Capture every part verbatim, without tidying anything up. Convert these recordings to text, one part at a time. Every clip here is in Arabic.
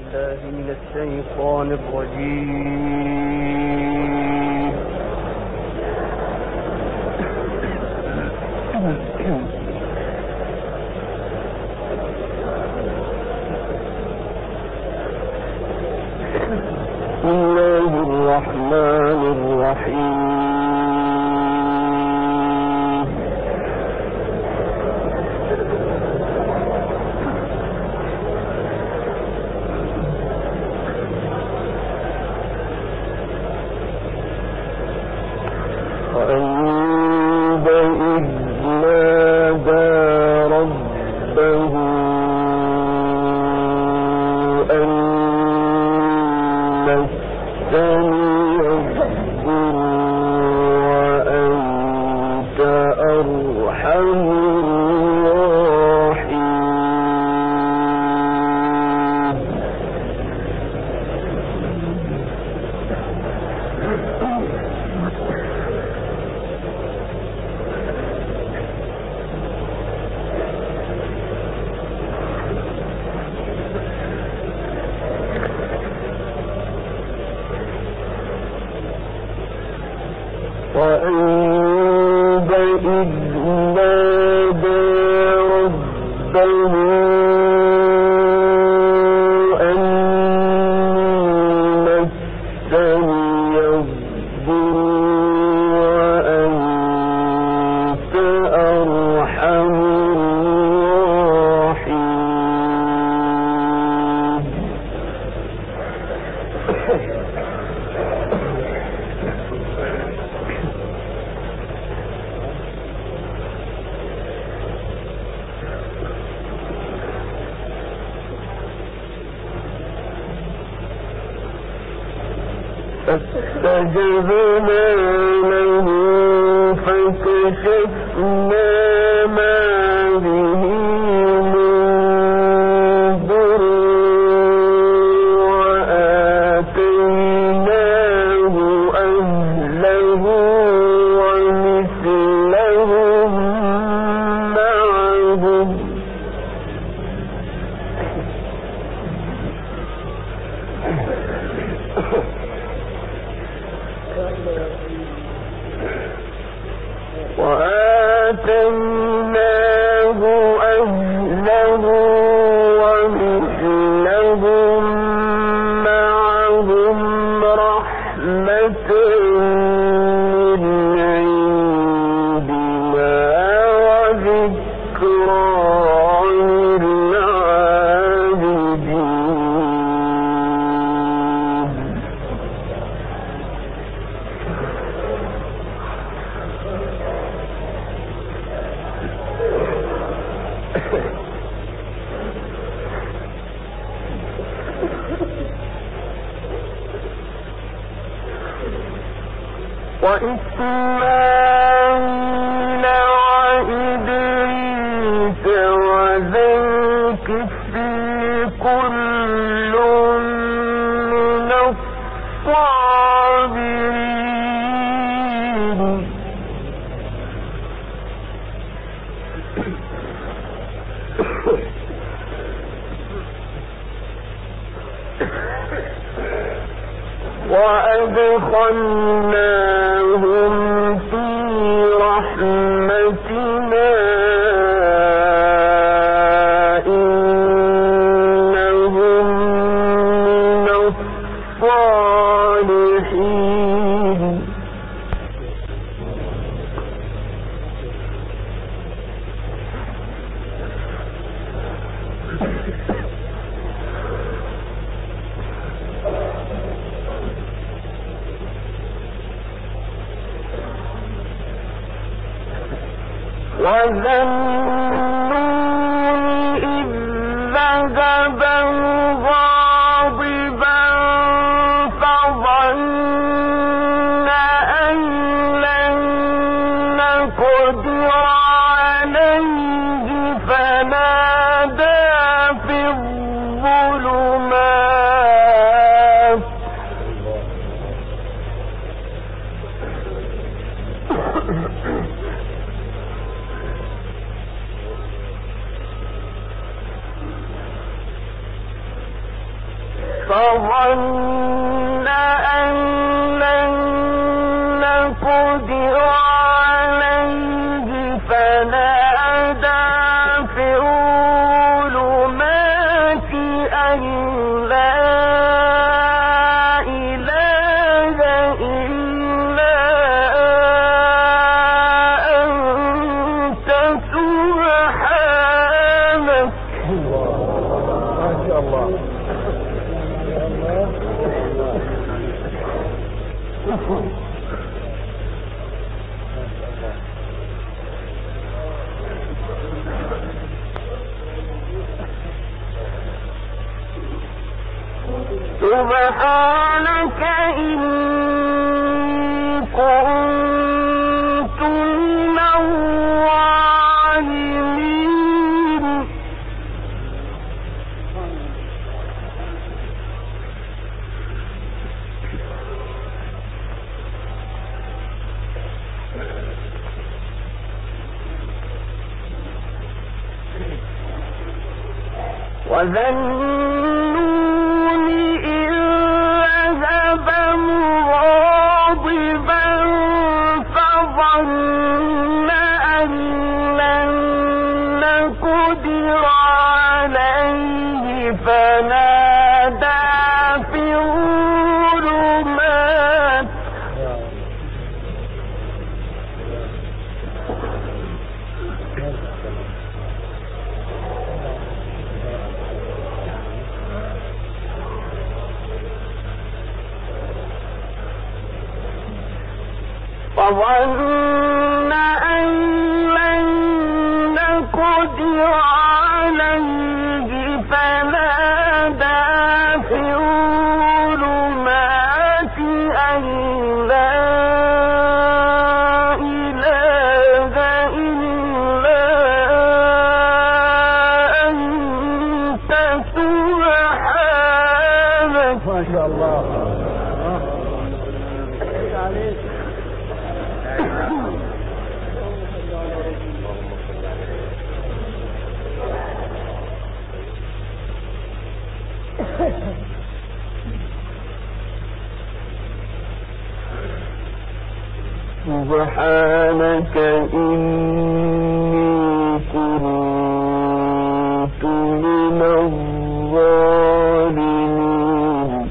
بالله من الشيطان الرجيم. بسم الله الرحمن الرحيم. وعندئذ نادى ربه أن مسني الضر وأنت أرحم وعندئذ نادى ربه أن مسني الضر وأنت أرحم الراحمين. فاستجبنا له فكشفنا ما به من ضر وآتيناه أهله ومثلهم معهم وآتيناه أهله ومثلهم معهم رحمة من عندنا وذكرى وإسماعيل وإدريس وذا الكفل كل من الصابرين. وأدخلناهم في رحمتنا إنهم من الصالحين. وذا النون إذ ذهب غاضبا فظن أن لن نقدر عليه فنادى في الظلمات فظن أن لن نقدر عليه فنادى في الظلمات أن لا إله إلا أنت سبحانك. ما شاء الله. سبحانك إني كنت من الظالمين. وذنون إذ ذهب مغاضبا فظن أن لن نقدر عليه فنادى في الظلمات فظن أن لن نقدر عليه فنادى في الظلمات أن لا إله إلا أنت سبحانك. ما شاء الله. سبحانك إني كنت من الظالمين.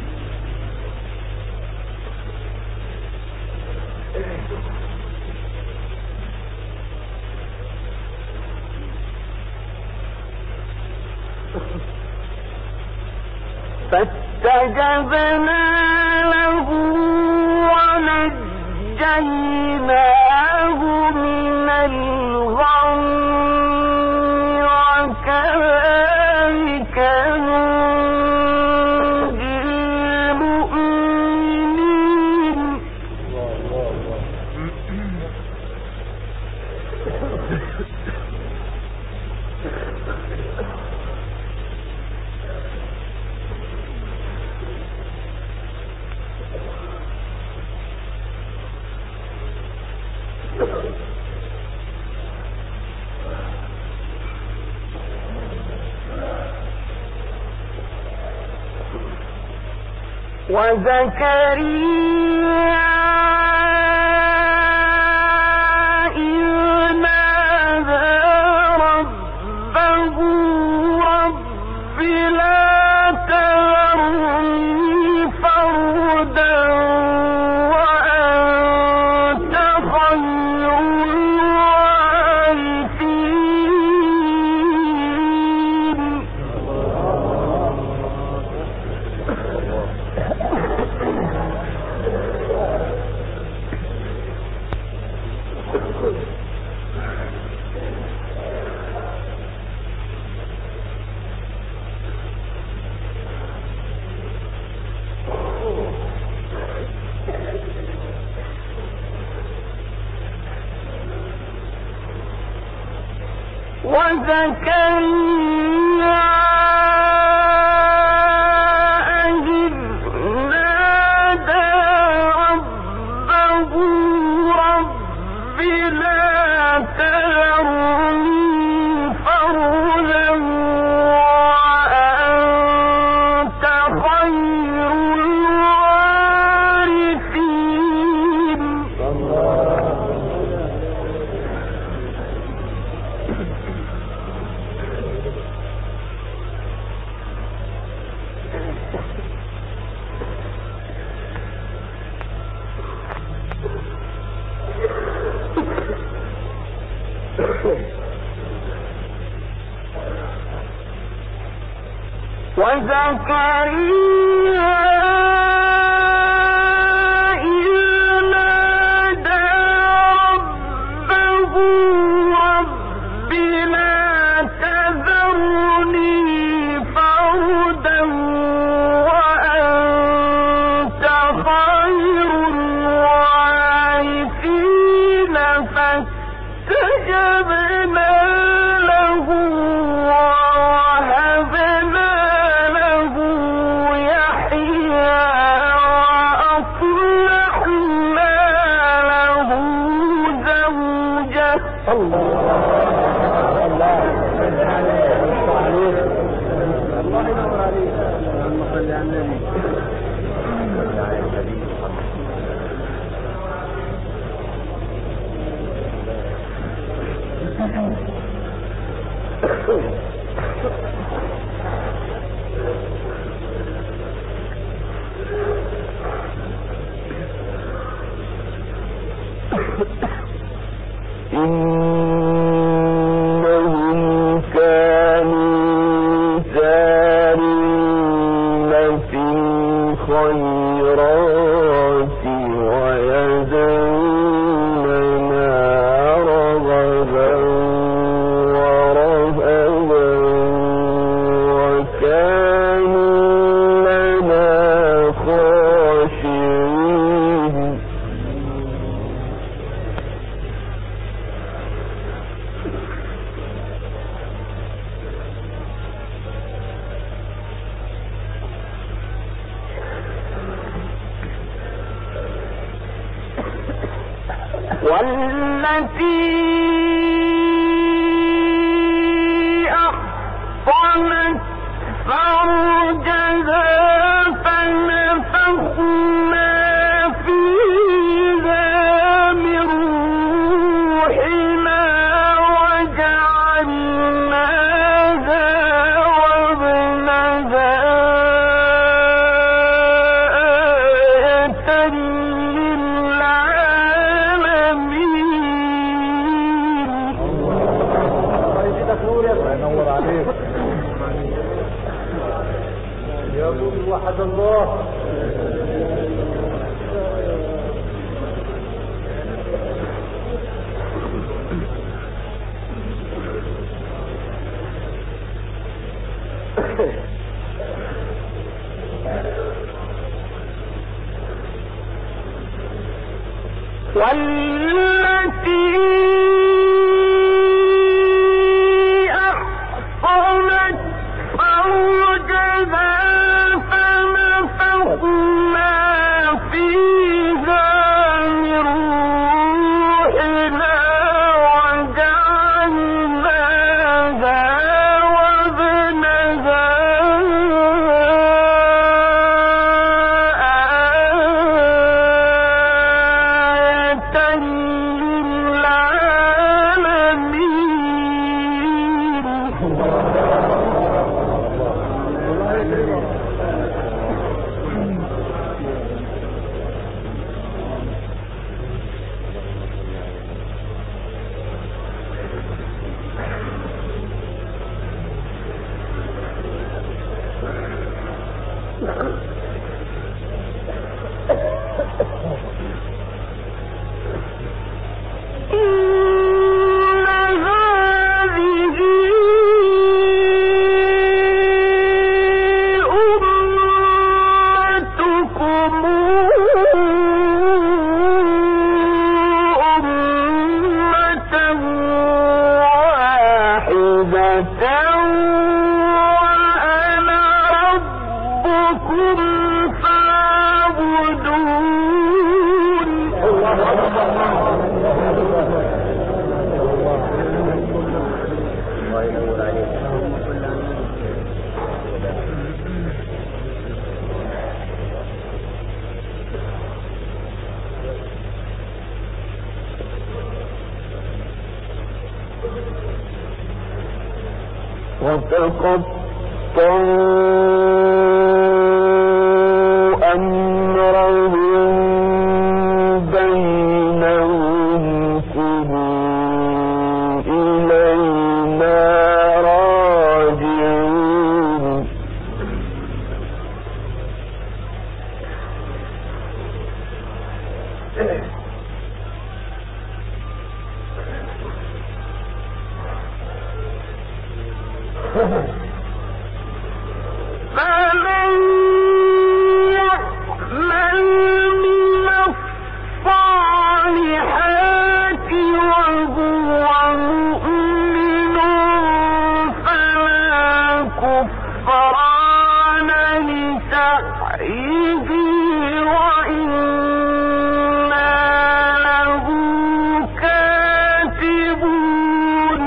فاستجبنا له ونجيناه من الغم وكذلك ننجي المؤمنين. وزكريا إذ نادى ربه رب لا تذرني فردا وأنت خير الوارثين. وزكريا إذ نادى ربه رب لا تذرني فردا وأنت خير إنهم كانوا سارين في الخيرات ويدعوننا رغبا ورهبا وكانوا لنا خاشعين. والتي أحصنت فرجها فنفخنا فيها من روحنا وجعلناها وابنها آية وحد الله. والتي أحصنت فرجها فنفخنا فيها من روحنا وجعلناها وابنها وتقطعوا أمرهم بينهم كلوا إلينا راجعون. وحيه وإنا له كاتبون.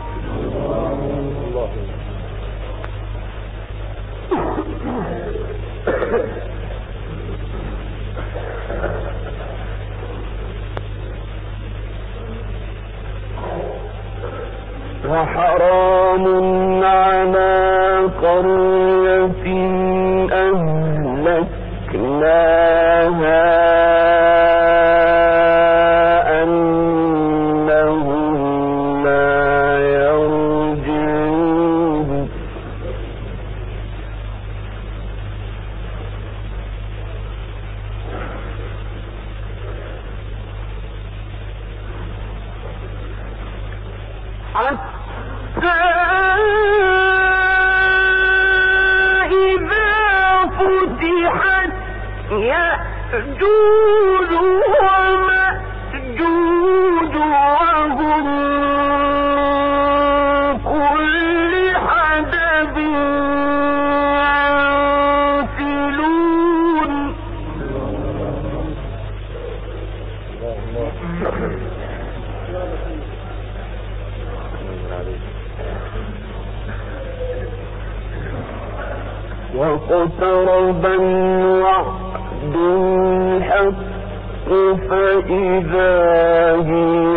وحرام على قرية أهلكناها أنهم لا يرجعون. حتى إذا فتحت يأجوج ومأجوج وهم من كل حدب ينسلون. واقترب الوعد الحق فإذا هي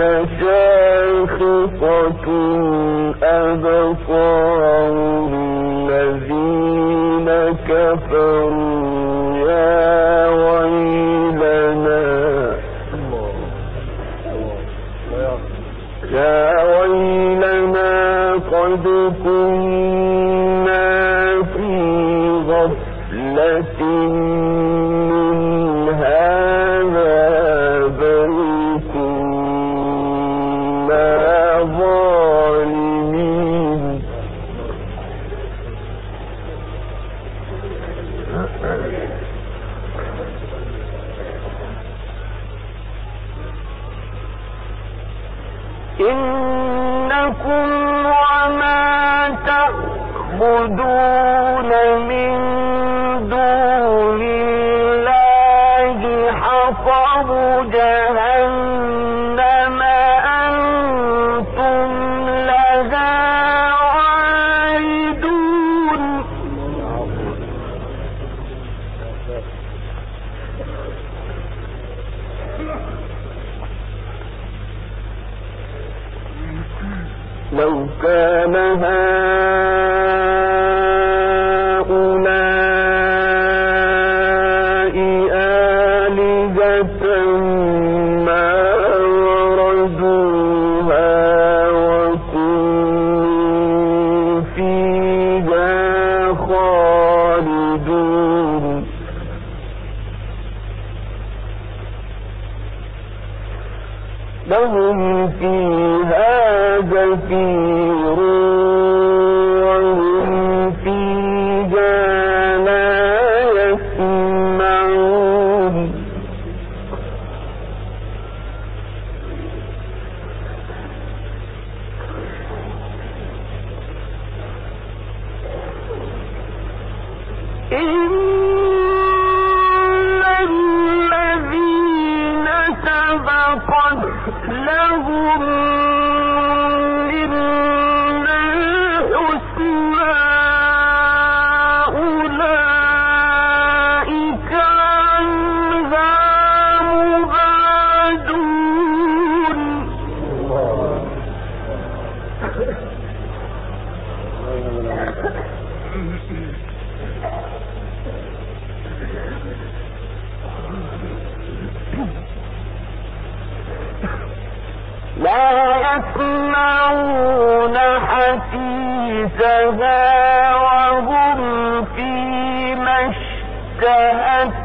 شاخصة أبصار الذين كفروا يا ويلنا يا ويلنا قد كنا في غفلة من هذا بل كنا ظالمين. إنكم وما تعبدون من دون الله حصب جهنم أنتم لها واردون. لو كان هؤلاء آلهة ما وردوها وكل فيها خالدون. لهم فيها زفير وهم فيها لا يسمعون. إن الذين سبقت لهم منا الحسنى أولئك عنها مبعدون. لا يسمعون حسيسها وهم فيما اشتهت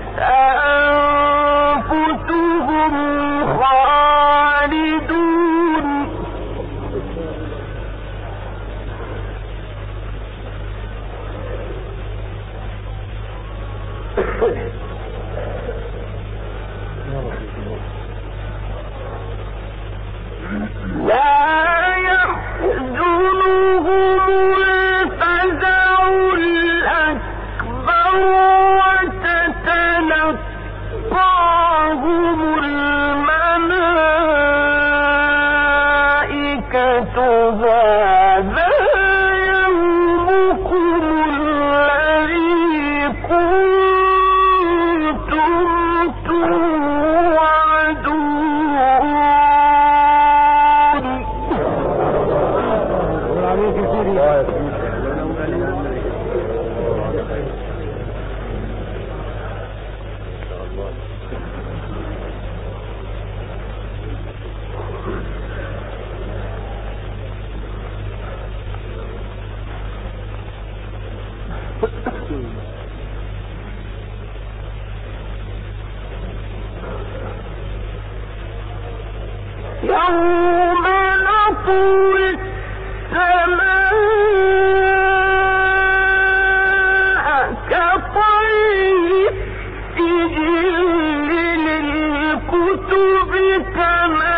أنفسهم خالدون. لا يحزنهم الفزع الأكبر يوم نطوي السماء كطي السجل للكتب كما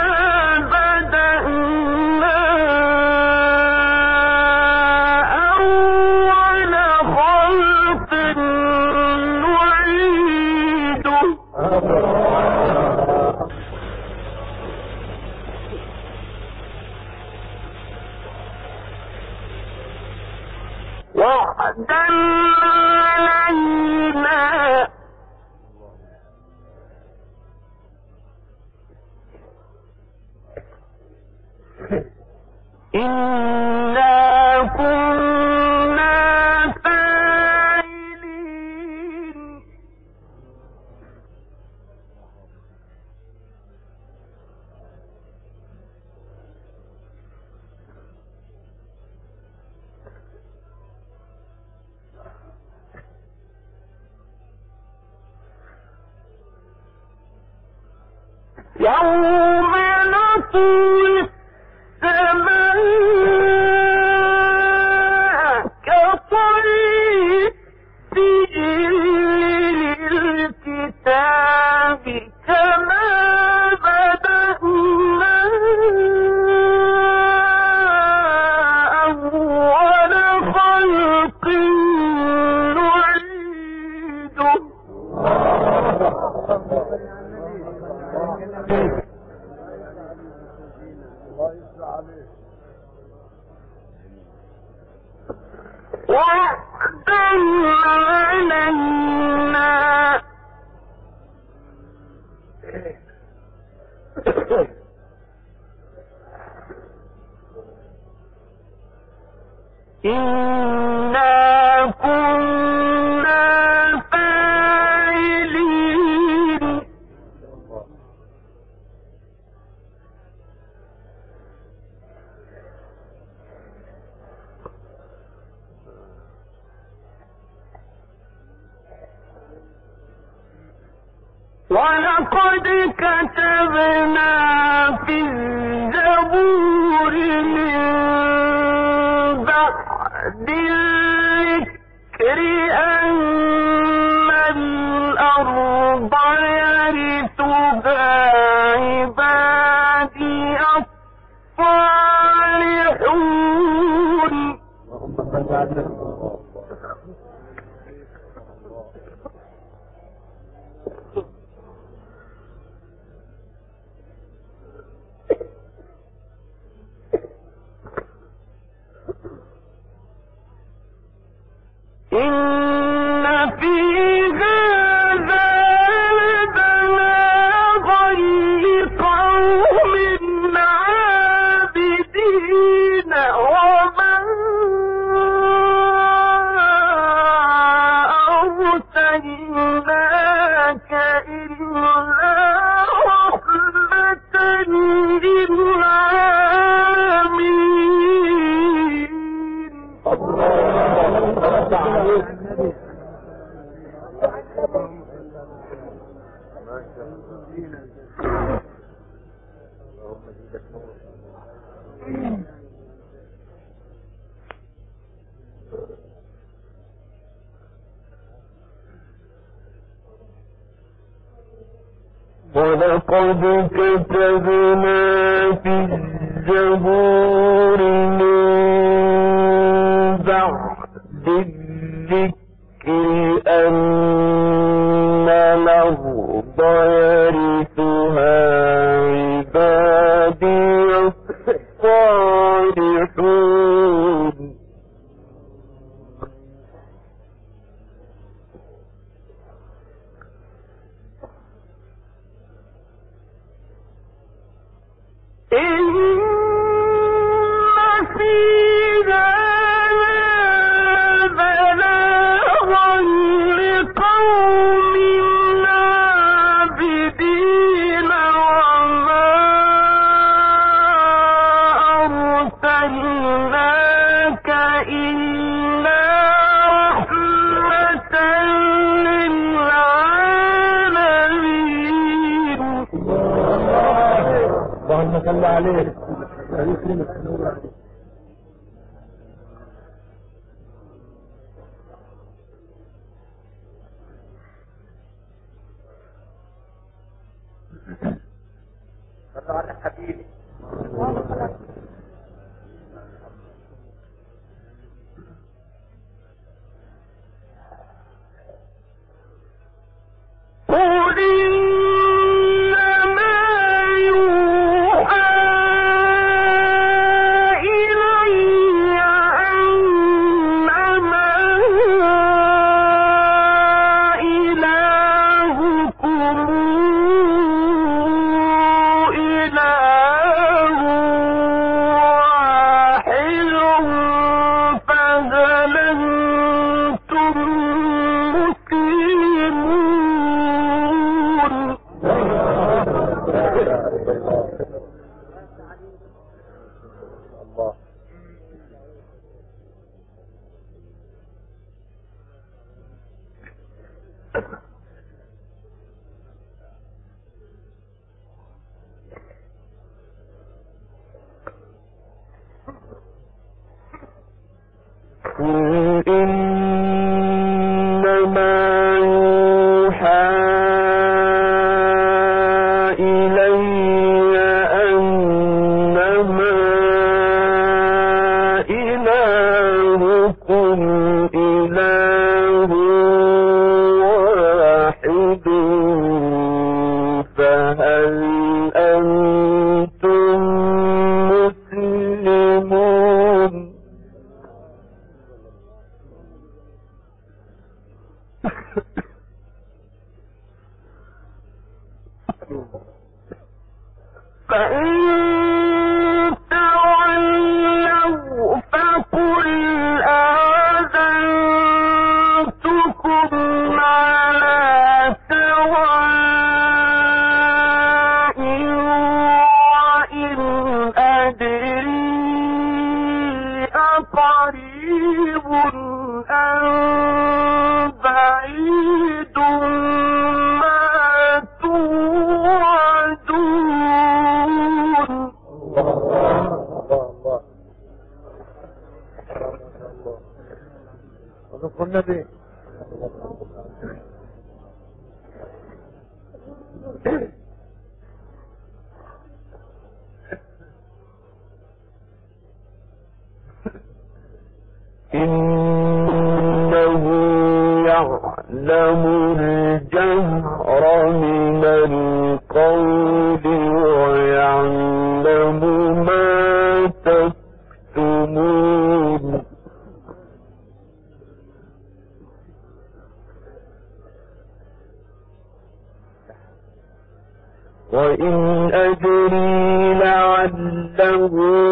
بدأنا أول خلق نعيده وعدا علينا إنا كنا فاعلين يوم نطوي السماء كطي السجل للكتاب كما بدأنا أول خلق نعيده وعدا علينا إنا كنا فاعلين ولقد كتبنا في الزبور من بعد الذكر أن الأرض يرثها عبادي الصالحون إن في هذا لبلاغا لقوم عابدين وما أرسلناك إلا رحمة للعالمين. ولقد كتبنا في الزبور من بعد الذكر أن الأرض يرثها عبادي الصالحون. إن في ذلك بلاغا لقوم عابدين الله عليك يكرمك. صلوا على حبيبي. قل إنما يوحى إلي أنما إلهكم إله واحد فهل أنتم مسلمون. الله قل إنما يوحى إلي أنما إلهكم إله واحد فهل أنتم مسلمون. فإن تولوا فقل آذنتكم على سواء وإن أدري أقريب أم بعيد ما توعدون. الله الله صدق النبي. إنه يعلم الجهر من القول ويعلم ما تكتمون. وإن أدري لعله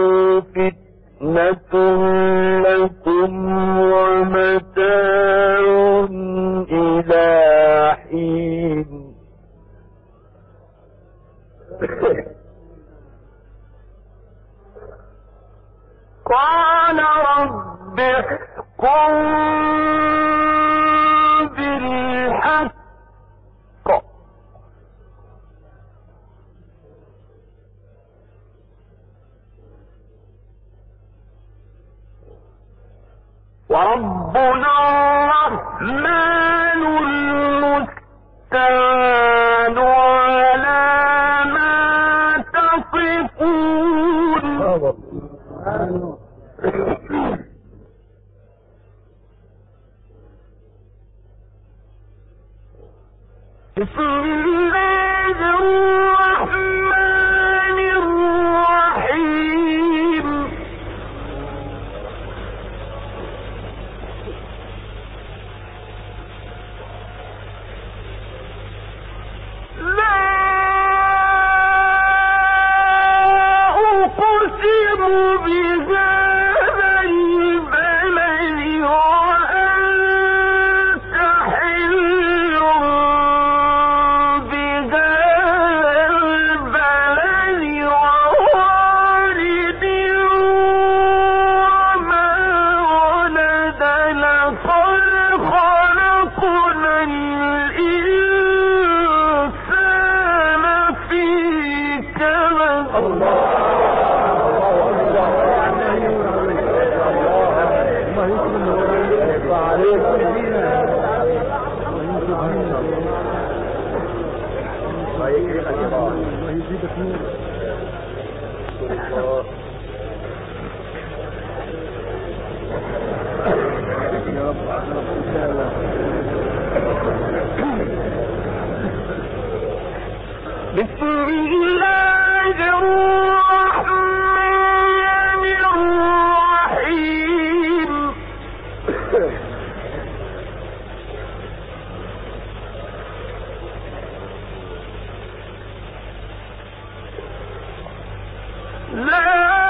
فتنة لكم ومتاع إلى حين. قال رب احكم بالحق وربنا الرحمن المستعان على ما تصفون. بسم الله الرحمن الرحيم. لا أقسم بهذا البلد وأنت حل بهذا يزيدك نور. الله. يا رب إن شاء الله. بسم الله الرحمن الرحيم. لا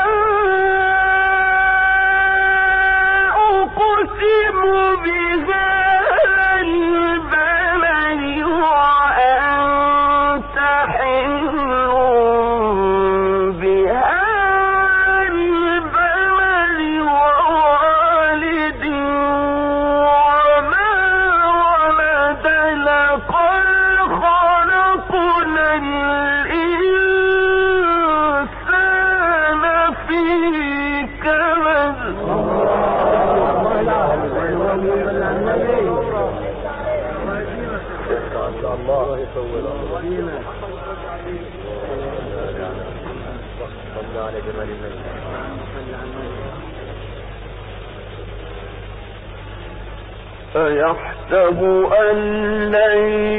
أقسم بهذا البلد وأنت حل بهذا البلد ووالد وما ولد لقد خلقنا الإنسان في كبد. الله يسوي صلى على جمال الملك. أيحسب أن لن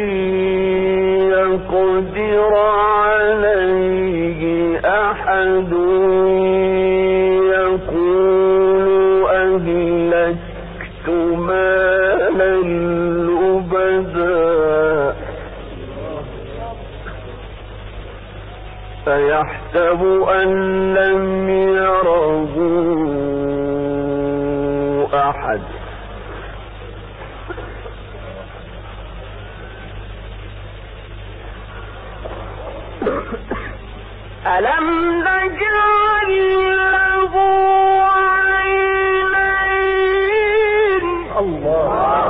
يقدر عليه أحد يقول أهلكت مالا لبدا فيحسب أن لم يره أحد. ألم نجعل له عينين. الله.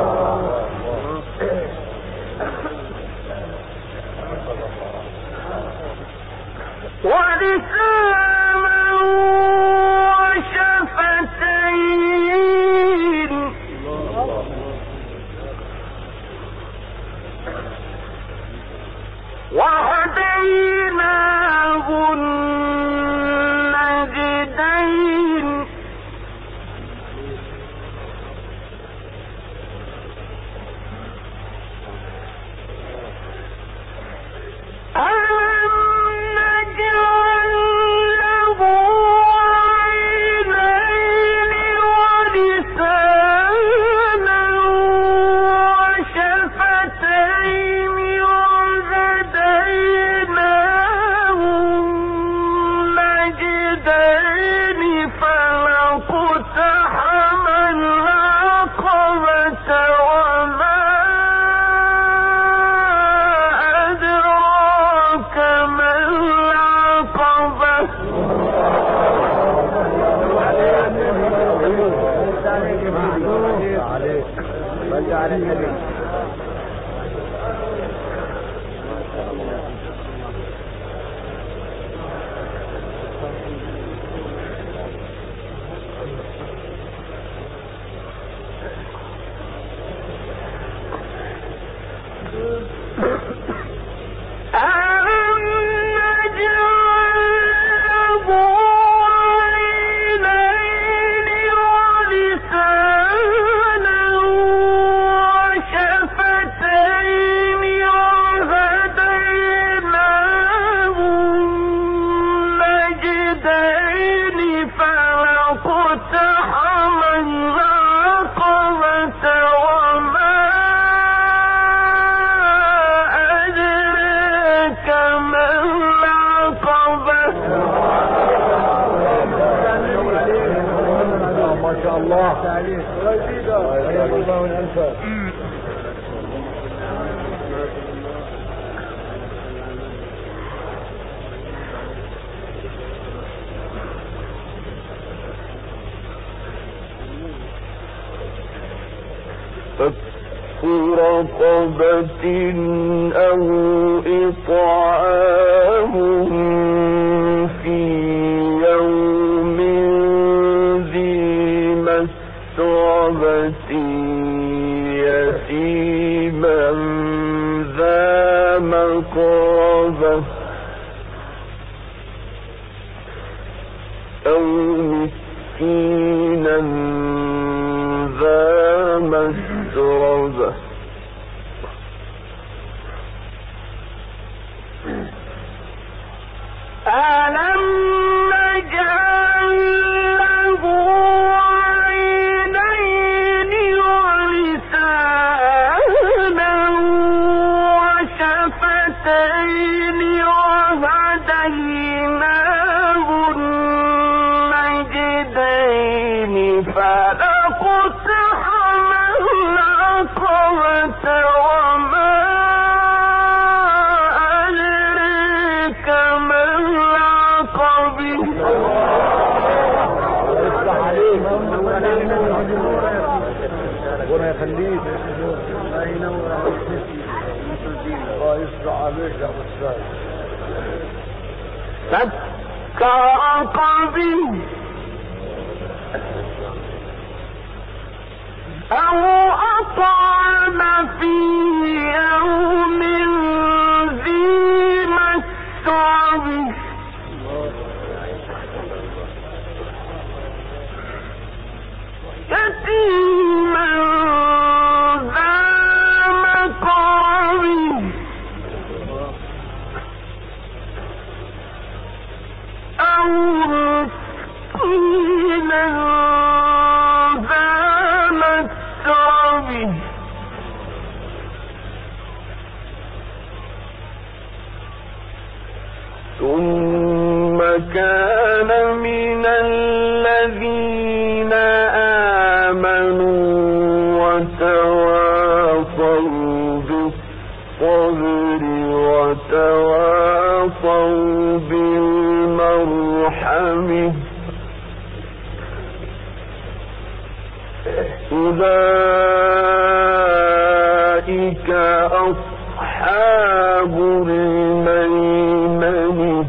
ولسانا وشفتين. وهديناه النجدين. ألم نجعل له عينين ولسانا وشفتين وهديناه النجدين فلاقتحم العقبة وما أدراك ما العقبة. عليك صل على النبي. ألم نجعل له عينين ولسانا وشفتين وهديناه النجدين فلاقتحم العقبة وما أدراك ما العقبة. ما شاء الله عليك. حياك الله والأنفاس. فك رقبة أو إطعام في يوم ذي مسغبة يتيما ذا مقربة مستربة ألم نجعل له عينين ولسانا وشفتين وهديناه النجدين فلاقتحم العقبة وما أدريك ما العقبة ربنا يخليك الله ينور عليك الله يسرع عليك يا ابو السعد فك رقبه أو أطعم في يوم ذي مسربه يتيما ذا مقربه أو مسكينا ذا مسربه ثم كان من الذين آمنوا وتواصوا بالصبر وتواصوا بالمرحمة أولئك أصحاب الميمنة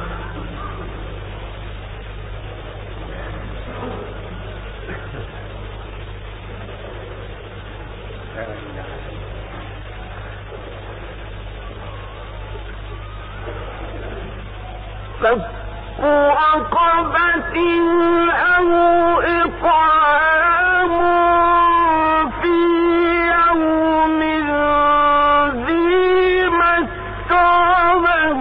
فك رقبة أو إطعام في يوم ذي مسربة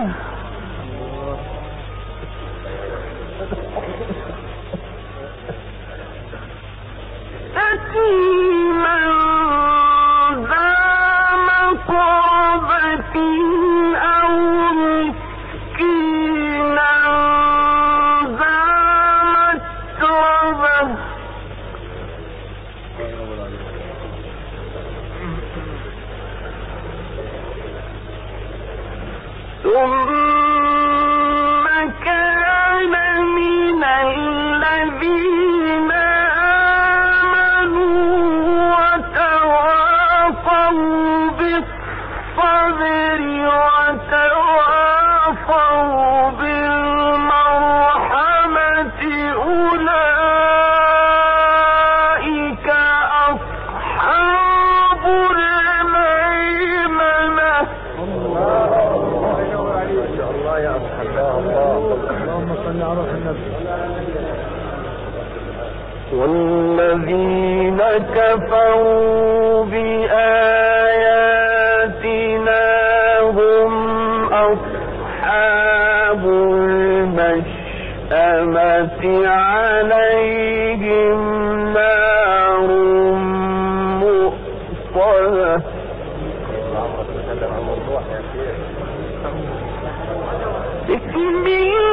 يتيما ذا مقربة أو مسكينا ذا مسربة ثم كان من الذين آمنوا وتواصوا بالصبر وتواصوا بالمرحمة أولئك أصحاب الميمنة الله يا الله اللهم صل على النبي والذين كفروا بآياتنا هم أصحاب المشأمة عليهم نار مؤصدة بسم الله